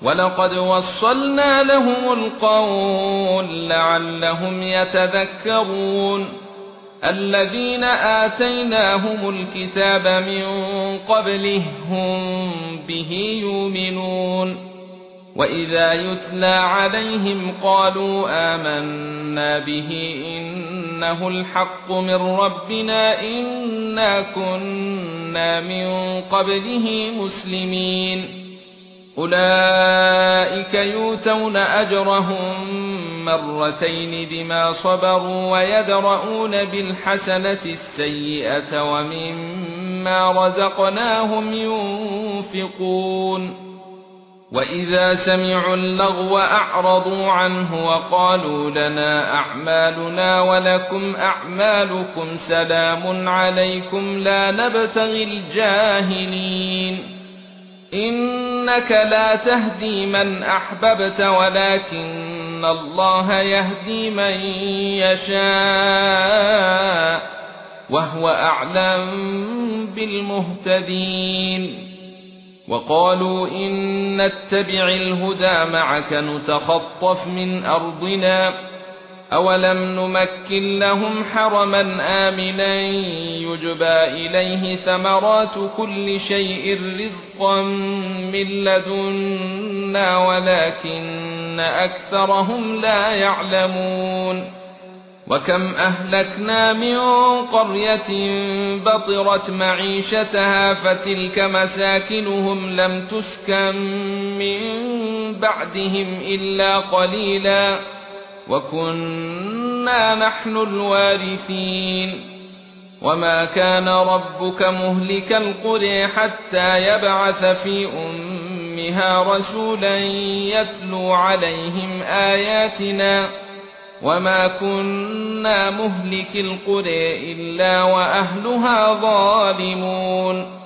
ولقد وصلنا لهم القول لعلهم يتذكرون الذين آتيناهم الكتاب من قبله هم به يؤمنون وإذا يتلى عليهم قالوا آمنا به إنه الحق من ربنا إنا كنا من قبله مسلمين أولئك يؤتون أجرهم مرتين بما صبروا ويدرؤون بالحسنة السيئة ومما رزقناهم ينفقون وإذا سمعوا اللغو أعرضوا عنه وقالوا لنا أعمالنا ولكم أعمالكم سلام عليكم لا نبتغي الجاهلين إنك لا تهدي من أحببت ولكن الله يهدي من يشاء وهو أعلم بالمهتدين وقالوا إن نتبع الهدى معك نتخطف من أرضنا أولم نمكن لهم حرما آمنا يجبى إليه ثمرات كل شيء رزقا من لدنا ولكن أكثرهم لا يعلمون وكم أهلكنا من قرية بطرت معيشتها فتلك مساكنهم لم تسكن من بعدهم إلا قليلا وكنا نحن الوارثين وما كان ربك مهلك القرى حتى يبعث في أمها رسولا يتلو عليهم آياتنا وما كنا مهلك القرى إلا وأهلها ظالمون